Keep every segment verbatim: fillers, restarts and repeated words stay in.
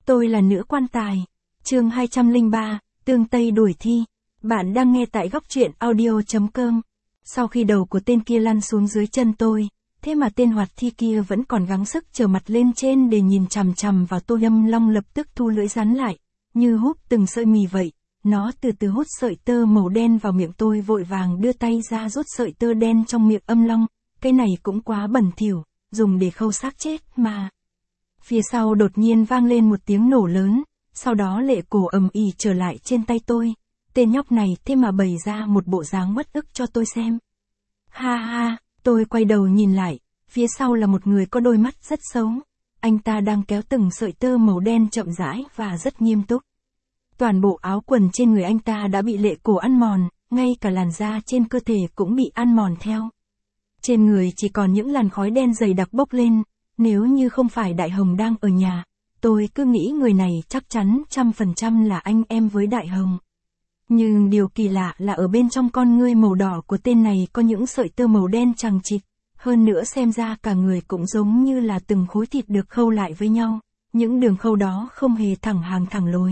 Tôi là nữ quan tài. Chương hai trăm lẻ ba, Tương Tây đuổi thi. Bạn đang nghe tại góc truyện audio chấm com. Sau khi đầu của tên kia lăn xuống dưới chân tôi, thế mà tên hoạt thi kia vẫn còn gắng sức trở mặt lên trên để nhìn chằm chằm vào tôi. Âm Long lập tức thu lưỡi rắn lại, như hút từng sợi mì vậy. Nó từ từ hút sợi tơ màu đen vào miệng tôi, vội vàng đưa tay ra rút sợi tơ đen trong miệng Âm Long. Cái này cũng quá bẩn thỉu, dùng để khâu xác chết mà. Phía sau đột nhiên vang lên một tiếng nổ lớn, sau đó Lệ Cổ ầm ĩ trở lại trên tay tôi. Tên nhóc này thế mà bày ra một bộ dáng uất ức cho tôi xem. Ha ha, tôi quay đầu nhìn lại, phía sau là một người có đôi mắt rất xấu. Anh ta đang kéo từng sợi tơ màu đen chậm rãi và rất nghiêm túc. Toàn bộ áo quần trên người anh ta đã bị Lệ Cổ ăn mòn, ngay cả làn da trên cơ thể cũng bị ăn mòn theo. Trên người chỉ còn những làn khói đen dày đặc bốc lên. Nếu như không phải Đại Hồng đang ở nhà, tôi cứ nghĩ người này chắc chắn trăm phần trăm là anh em với Đại Hồng. Nhưng điều kỳ lạ là ở bên trong con ngươi màu đỏ của tên này có những sợi tơ màu đen chằng chịt, hơn nữa xem ra cả người cũng giống như là từng khối thịt được khâu lại với nhau, những đường khâu đó không hề thẳng hàng thẳng lối.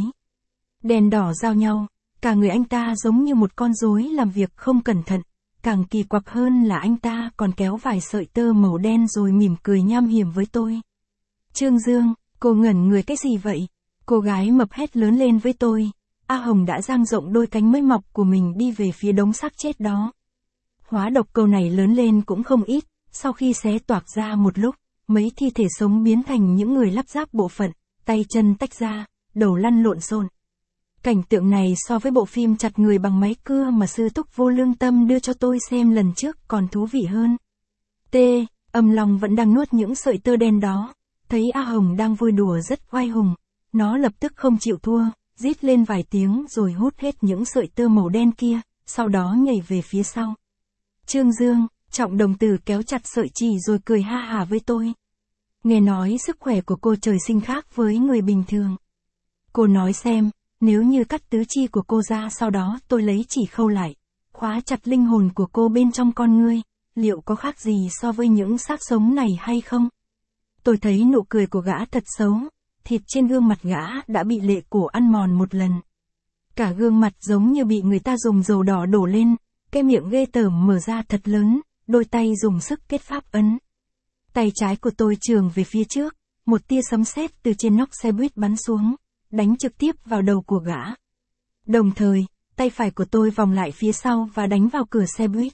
Đèn đỏ giao nhau, cả người anh ta giống như một con rối làm việc không cẩn thận. Càng kỳ quặc hơn là anh ta còn kéo vài sợi tơ màu đen rồi mỉm cười nham hiểm với tôi. Trương Dương, cô ngẩn người cái gì vậy? Cô gái mập hét lớn lên với tôi. A Hồng đã dang rộng đôi cánh mới mọc của mình đi về phía đống xác chết đó. Hóa độc câu này lớn lên cũng không ít, sau khi xé toạc ra một lúc, mấy thi thể sống biến thành những người lắp ráp bộ phận, tay chân tách ra, đầu lăn lộn xộn. Cảnh tượng này so với bộ phim chặt người bằng máy cưa mà sư thúc Vô Lương Tâm đưa cho tôi xem lần trước còn thú vị hơn. T. Âm Long vẫn đang nuốt những sợi tơ đen đó. Thấy A Hồng đang vui đùa rất oai hùng. Nó lập tức không chịu thua, rít lên vài tiếng rồi hút hết những sợi tơ màu đen kia, sau đó nhảy về phía sau. Trương Dương, Trọng Đồng Tử kéo chặt sợi chỉ rồi cười ha hả với tôi. Nghe nói sức khỏe của cô trời sinh khác với người bình thường. Cô nói xem. Nếu như cắt tứ chi của cô ra sau đó tôi lấy chỉ khâu lại, khóa chặt linh hồn của cô bên trong con ngươi, liệu có khác gì so với những xác sống này hay không? Tôi thấy nụ cười của gã thật xấu, thịt trên gương mặt gã đã bị Lệ Cổ ăn mòn một lần. Cả gương mặt giống như bị người ta dùng dầu đỏ đổ lên, cái miệng ghê tởm mở ra thật lớn, đôi tay dùng sức kết pháp ấn. Tay trái của tôi chườm về phía trước, một tia sấm sét từ trên nóc xe buýt bắn xuống, đánh trực tiếp vào đầu của gã. Đồng thời, tay phải của tôi vòng lại phía sau và đánh vào cửa xe buýt.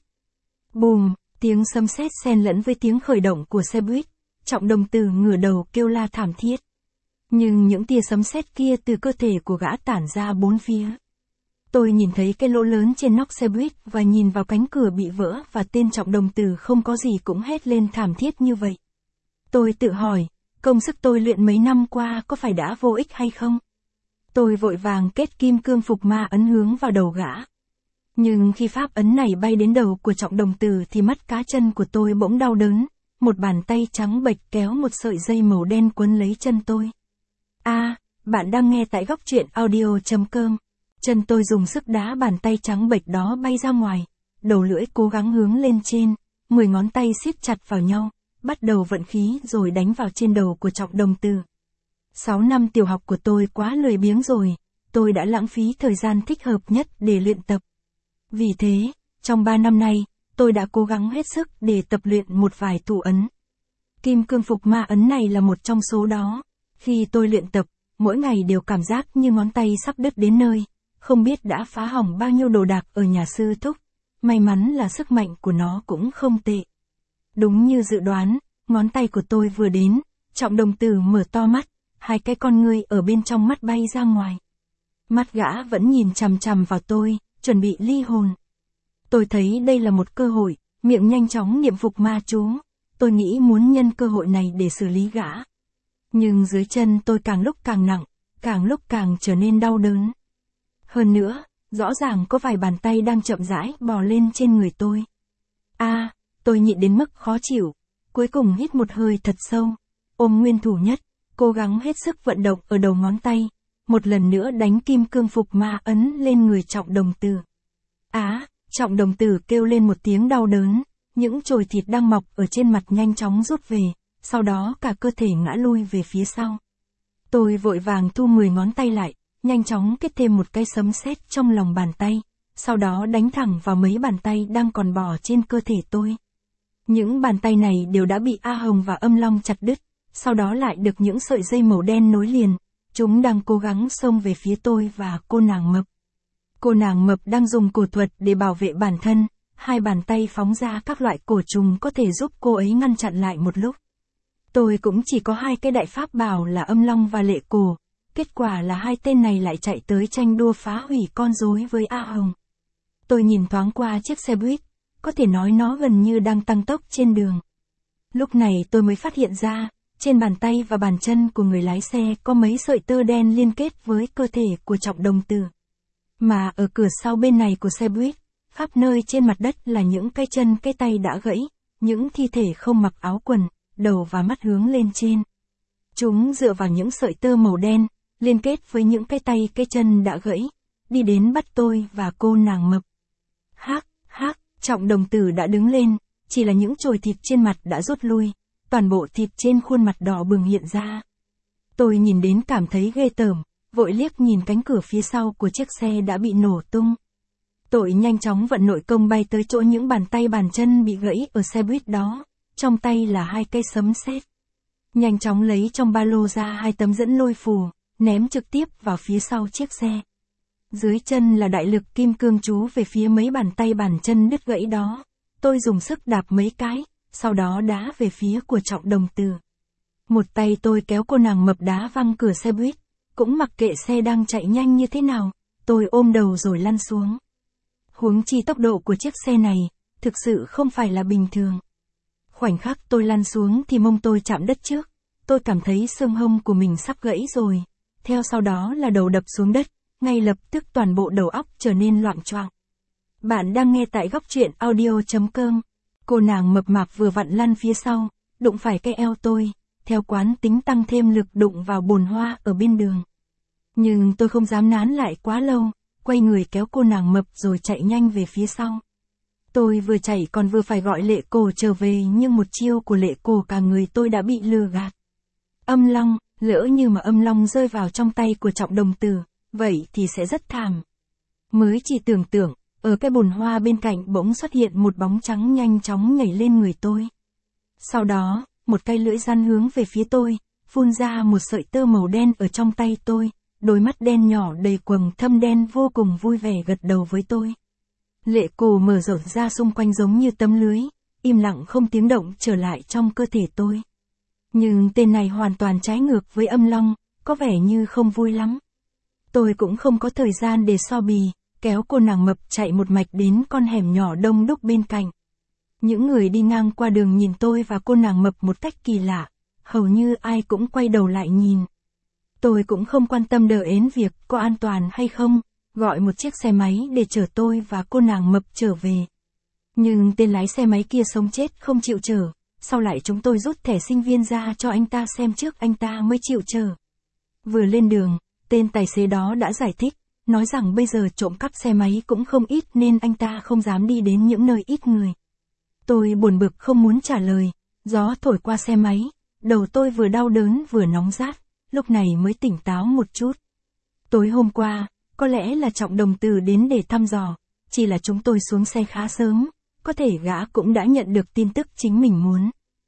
Bùm, tiếng sấm sét xen lẫn với tiếng khởi động của xe buýt. Trọng Đồng Tử ngửa đầu kêu la thảm thiết. Nhưng những tia sấm sét kia từ cơ thể của gã tản ra bốn phía. Tôi nhìn thấy cái lỗ lớn trên nóc xe buýt và nhìn vào cánh cửa bị vỡ và tên Trọng Đồng Tử không có gì cũng hét lên thảm thiết như vậy. Tôi tự hỏi, công sức tôi luyện mấy năm qua có phải đã vô ích hay không? Tôi vội vàng kết kim cương phục ma ấn hướng vào đầu gã. Nhưng khi pháp ấn này bay đến đầu của Trọng Đồng Tử thì mắt cá chân của tôi bỗng đau đớn, một bàn tay trắng bệch kéo một sợi dây màu đen quấn lấy chân tôi. A, à, bạn đang nghe tại góc truyện audio chấm com. Chân tôi dùng sức đá bàn tay trắng bệch đó bay ra ngoài, đầu lưỡi cố gắng hướng lên trên, mười ngón tay siết chặt vào nhau, bắt đầu vận khí rồi đánh vào trên đầu của Trọng Đồng Tử. Sáu năm tiểu học của tôi quá lười biếng rồi, tôi đã lãng phí thời gian thích hợp nhất để luyện tập. Vì thế, trong ba năm nay, tôi đã cố gắng hết sức để tập luyện một vài thủ ấn. Kim cương phục ma ấn này là một trong số đó. Khi tôi luyện tập, mỗi ngày đều cảm giác như ngón tay sắp đứt đến nơi, không biết đã phá hỏng bao nhiêu đồ đạc ở nhà sư thúc. May mắn là sức mạnh của nó cũng không tệ. Đúng như dự đoán, ngón tay của tôi vừa đến, Trọng Đồng Tử mở to mắt, hai cái con ngươi ở bên trong mắt bay ra ngoài. Mắt gã vẫn nhìn chằm chằm vào tôi, chuẩn bị ly hồn. Tôi thấy đây là một cơ hội, miệng nhanh chóng niệm phục ma chú. Tôi nghĩ muốn nhân cơ hội này để xử lý gã. Nhưng dưới chân tôi càng lúc càng nặng, càng lúc càng trở nên đau đớn. Hơn nữa, rõ ràng có vài bàn tay đang chậm rãi bò lên trên người tôi. A, à, tôi nhịn đến mức khó chịu, cuối cùng hít một hơi thật sâu, ôm nguyên thủ nhất, cố gắng hết sức vận động ở đầu ngón tay, một lần nữa đánh kim cương phục ma ấn lên người Trọng Đồng Tử. Á, à, Trọng Đồng Tử kêu lên một tiếng đau đớn, những chồi thịt đang mọc ở trên mặt nhanh chóng rút về, sau đó cả cơ thể ngã lui về phía sau. Tôi vội vàng thu mười ngón tay lại, nhanh chóng kết thêm một cái sấm sét trong lòng bàn tay, sau đó đánh thẳng vào mấy bàn tay đang còn bò trên cơ thể tôi. Những bàn tay này đều đã bị A Hồng và Âm Long chặt đứt, sau đó lại được những sợi dây màu đen nối liền, chúng đang cố gắng xông về phía tôi và cô nàng mập. Cô nàng mập đang dùng cổ thuật để bảo vệ bản thân, hai bàn tay phóng ra các loại cổ trùng có thể giúp cô ấy ngăn chặn lại một lúc. Tôi cũng chỉ có hai cái đại pháp bảo là Âm Long và Lệ Cổ, kết quả là hai tên này lại chạy tới tranh đua phá hủy con rối với A Hồng. Tôi nhìn thoáng qua chiếc xe buýt, có thể nói nó gần như đang tăng tốc trên đường. Lúc này tôi mới phát hiện ra, trên bàn tay và bàn chân của người lái xe có mấy sợi tơ đen liên kết với cơ thể của Trọng Đồng Tử. Mà ở cửa sau bên này của xe buýt, khắp nơi trên mặt đất là những cái chân cái tay đã gãy, những thi thể không mặc áo quần, đầu và mắt hướng lên trên. Chúng dựa vào những sợi tơ màu đen, liên kết với những cái tay cái chân đã gãy, đi đến bắt tôi và cô nàng mập. Hác, hác, Trọng Đồng Tử đã đứng lên, chỉ là những chồi thịt trên mặt đã rút lui, toàn bộ thịt trên khuôn mặt đỏ bừng hiện ra. Tôi nhìn đến cảm thấy ghê tởm, vội liếc nhìn cánh cửa phía sau của chiếc xe đã bị nổ tung. Tôi nhanh chóng vận nội công bay tới chỗ những bàn tay bàn chân bị gãy ở xe buýt đó, trong tay là hai cây sấm sét. Nhanh chóng lấy trong ba lô ra hai tấm dẫn lôi phù, ném trực tiếp vào phía sau chiếc xe. Dưới chân là đại lực kim cương chú về phía mấy bàn tay bàn chân đứt gãy đó. Tôi dùng sức đạp mấy cái, sau đó đá về phía của Trọng Đồng Tử. Một tay tôi kéo cô nàng mập đá văng cửa xe buýt, cũng mặc kệ xe đang chạy nhanh như thế nào, tôi ôm đầu rồi lăn xuống. Huống chi tốc độ của chiếc xe này, thực sự không phải là bình thường. Khoảnh khắc tôi lăn xuống thì mông tôi chạm đất trước, tôi cảm thấy xương hông của mình sắp gãy rồi, theo sau đó là đầu đập xuống đất, ngay lập tức toàn bộ đầu óc trở nên loạng choạng. Bạn đang nghe tại góc truyện audio chấm com. Cô nàng mập mạp vừa vặn lăn phía sau, đụng phải cái eo tôi, theo quán tính tăng thêm lực đụng vào bồn hoa ở bên đường. Nhưng tôi không dám nán lại quá lâu, quay người kéo cô nàng mập rồi chạy nhanh về phía sau. Tôi vừa chạy còn vừa phải gọi Lệ Cổ trở về, nhưng một chiêu của Lệ Cổ cả người tôi đã bị lừa gạt. Âm Long, lỡ như mà Âm Long rơi vào trong tay của Trọng Đồng Tử, vậy thì sẽ rất thảm. Mới chỉ tưởng tượng, ở cái bồn hoa bên cạnh bỗng xuất hiện một bóng trắng nhanh chóng nhảy lên người tôi. Sau đó, một cây lưỡi rắn hướng về phía tôi, phun ra một sợi tơ màu đen ở trong tay tôi, đôi mắt đen nhỏ đầy quầng thâm đen vô cùng vui vẻ gật đầu với tôi. Lệ Cổ mở rộng ra xung quanh giống như tấm lưới, im lặng không tiếng động trở lại trong cơ thể tôi. Nhưng tên này hoàn toàn trái ngược với Âm Long, có vẻ như không vui lắm. Tôi cũng không có thời gian để so bì, kéo cô nàng mập chạy một mạch đến con hẻm nhỏ đông đúc bên cạnh. Những người đi ngang qua đường nhìn tôi và cô nàng mập một cách kỳ lạ, hầu như ai cũng quay đầu lại nhìn. Tôi cũng không quan tâm đờ ến việc có an toàn hay không, gọi một chiếc xe máy để chở tôi và cô nàng mập trở về. Nhưng tên lái xe máy kia sống chết không chịu chở, sau lại chúng tôi rút thẻ sinh viên ra cho anh ta xem trước anh ta mới chịu chở. Vừa lên đường, tên tài xế đó đã giải thích, nói rằng bây giờ trộm cắp xe máy cũng không ít nên anh ta không dám đi đến những nơi ít người. Tôi buồn bực không muốn trả lời, gió thổi qua xe máy, đầu tôi vừa đau đớn vừa nóng rát, lúc này mới tỉnh táo một chút. Tối hôm qua, có lẽ là Trọng Đồng Tử đến để thăm dò, chỉ là chúng tôi xuống xe khá sớm, có thể gã cũng đã nhận được tin tức chính mình muốn.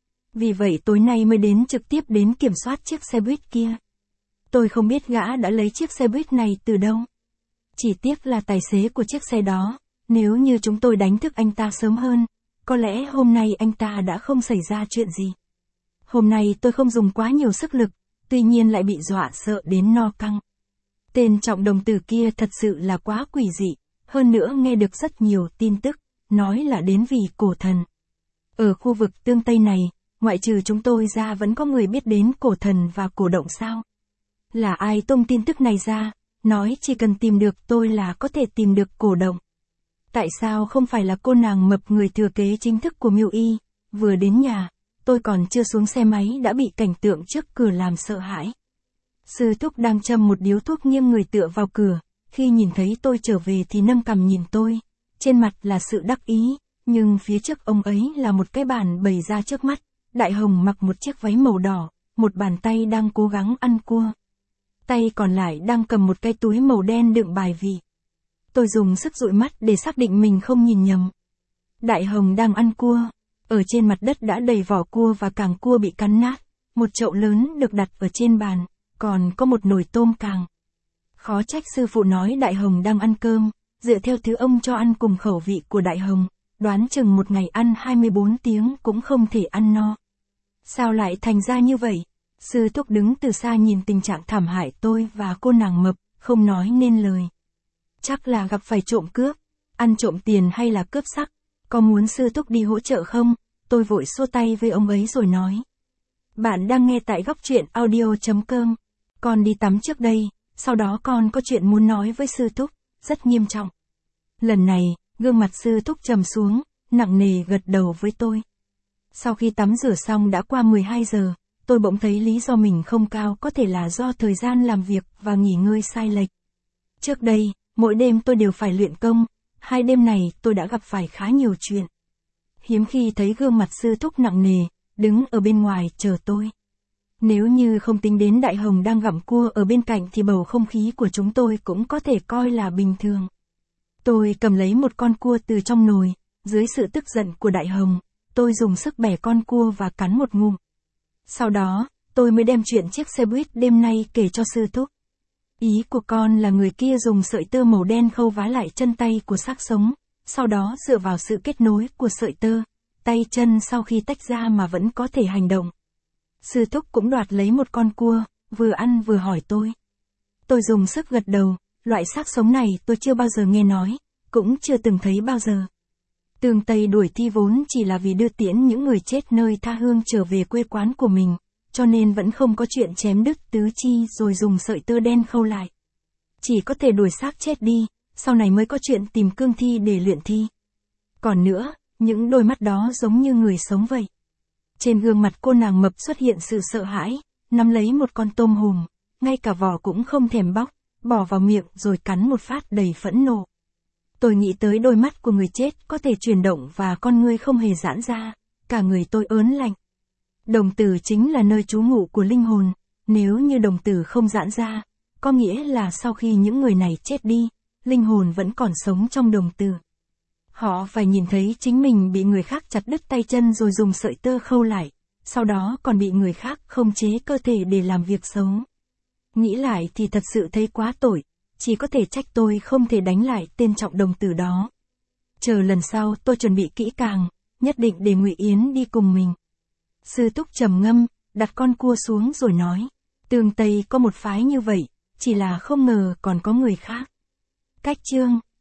Vì vậy tối nay mới đến trực tiếp đến kiểm soát chiếc xe buýt kia. Tôi không biết gã đã lấy chiếc xe buýt này từ đâu. Chỉ tiếc là tài xế của chiếc xe đó, nếu như chúng tôi đánh thức anh ta sớm hơn, có lẽ hôm nay anh ta đã không xảy ra chuyện gì. Hôm nay tôi không dùng quá nhiều sức lực, tuy nhiên lại bị dọa sợ đến no căng. Tên Trọng Đồng Tử kia thật sự là quá quỷ dị, hơn nữa nghe được rất nhiều tin tức, nói là đến vì cổ thần. Ở khu vực tương Tây này, ngoại trừ chúng tôi ra vẫn có người biết đến cổ thần và cổ động sao? Là ai tung tin tức này ra, nói chỉ cần tìm được tôi là có thể tìm được cổ động. Tại sao không phải là cô nàng mập người thừa kế chính thức của Miêu Y? Vừa đến nhà, tôi còn chưa xuống xe máy đã bị cảnh tượng trước cửa làm sợ hãi. Sư thúc đang châm một điếu thuốc nghiêng người tựa vào cửa, khi nhìn thấy tôi trở về thì nâng cằm nhìn tôi, trên mặt là sự đắc ý, nhưng phía trước ông ấy là một cái bàn bày ra trước mắt, Đại Hồng mặc một chiếc váy màu đỏ, một bàn tay đang cố gắng ăn cua. tay còn lại đang cầm một cái túi màu đen đựng bài vị. Tôi dùng sức dụi mắt để xác định mình không nhìn nhầm. Đại Hồng đang ăn cua. Ở trên mặt đất đã đầy vỏ cua và càng cua bị cắn nát. Một chậu lớn được đặt ở trên bàn, còn có một nồi tôm càng. Khó trách sư phụ nói Đại Hồng đang ăn cơm, dựa theo thứ ông cho ăn cùng khẩu vị của Đại Hồng, đoán chừng một ngày ăn hai mươi bốn tiếng cũng không thể ăn no. Sao lại thành ra như vậy? Sư thúc đứng từ xa nhìn tình trạng thảm hại tôi và cô nàng mập, không nói nên lời. Chắc là gặp phải trộm cướp, ăn trộm tiền hay là cướp sắc, có muốn sư thúc đi hỗ trợ không? Tôi vội xua tay với ông ấy rồi nói. Bạn đang nghe tại góc truyện audio chấm com. Con đi tắm trước đây, sau đó con có chuyện muốn nói với sư thúc, rất nghiêm trọng. Lần này, gương mặt sư thúc trầm xuống, nặng nề gật đầu với tôi. Sau khi tắm rửa xong đã qua mười hai giờ, tôi bỗng thấy lý do mình không cao có thể là do thời gian làm việc và nghỉ ngơi sai lệch. Trước đây, mỗi đêm tôi đều phải luyện công, hai đêm này tôi đã gặp phải khá nhiều chuyện. Hiếm khi thấy gương mặt sư thúc nặng nề, đứng ở bên ngoài chờ tôi. Nếu như không tính đến Đại Hồng đang gặm cua ở bên cạnh thì bầu không khí của chúng tôi cũng có thể coi là bình thường. Tôi cầm lấy một con cua từ trong nồi, dưới sự tức giận của Đại Hồng, tôi dùng sức bẻ con cua và cắn một ngụm. Sau đó, tôi mới đem chuyện chiếc xe buýt đêm nay kể cho sư thúc. Ý của con là người kia dùng sợi tơ màu đen khâu vá lại chân tay của xác sống, sau đó dựa vào sự kết nối của sợi tơ, tay chân sau khi tách ra mà vẫn có thể hành động. Sư thúc cũng đoạt lấy một con cua, vừa ăn vừa hỏi tôi. Tôi dùng sức gật đầu, loại xác sống này tôi chưa bao giờ nghe nói, cũng chưa từng thấy bao giờ. Tường Tây đuổi thi vốn chỉ là vì đưa tiễn những người chết nơi tha hương trở về quê quán của mình, cho nên vẫn không có chuyện chém đứt tứ chi rồi dùng sợi tơ đen khâu lại. Chỉ có thể đuổi xác chết đi, sau này mới có chuyện tìm cương thi để luyện thi. Còn nữa, những đôi mắt đó giống như người sống vậy. Trên gương mặt cô nàng mập xuất hiện sự sợ hãi, nắm lấy một con tôm hùm, ngay cả vỏ cũng không thèm bóc, bỏ vào miệng rồi cắn một phát đầy phẫn nộ. Tôi nghĩ tới đôi mắt của người chết có thể chuyển động và con ngươi không hề giãn ra, cả người tôi ớn lạnh. Đồng tử chính là nơi trú ngụ của linh hồn, nếu như đồng tử không giãn ra, có nghĩa là sau khi những người này chết đi, linh hồn vẫn còn sống trong đồng tử. Họ phải nhìn thấy chính mình bị người khác chặt đứt tay chân rồi dùng sợi tơ khâu lại, sau đó còn bị người khác khống chế cơ thể để làm việc xấu. Nghĩ lại thì thật sự thấy quá tội, chỉ có thể trách tôi không thể đánh lại tên trọng đồng tử đó. Chờ lần sau tôi chuẩn bị kỹ càng, nhất định để Ngụy Yến đi cùng mình. Sư thúc trầm ngâm, đặt con cua xuống rồi nói, Tường Tây có một phái như vậy, chỉ là không ngờ còn có người khác. Cách chương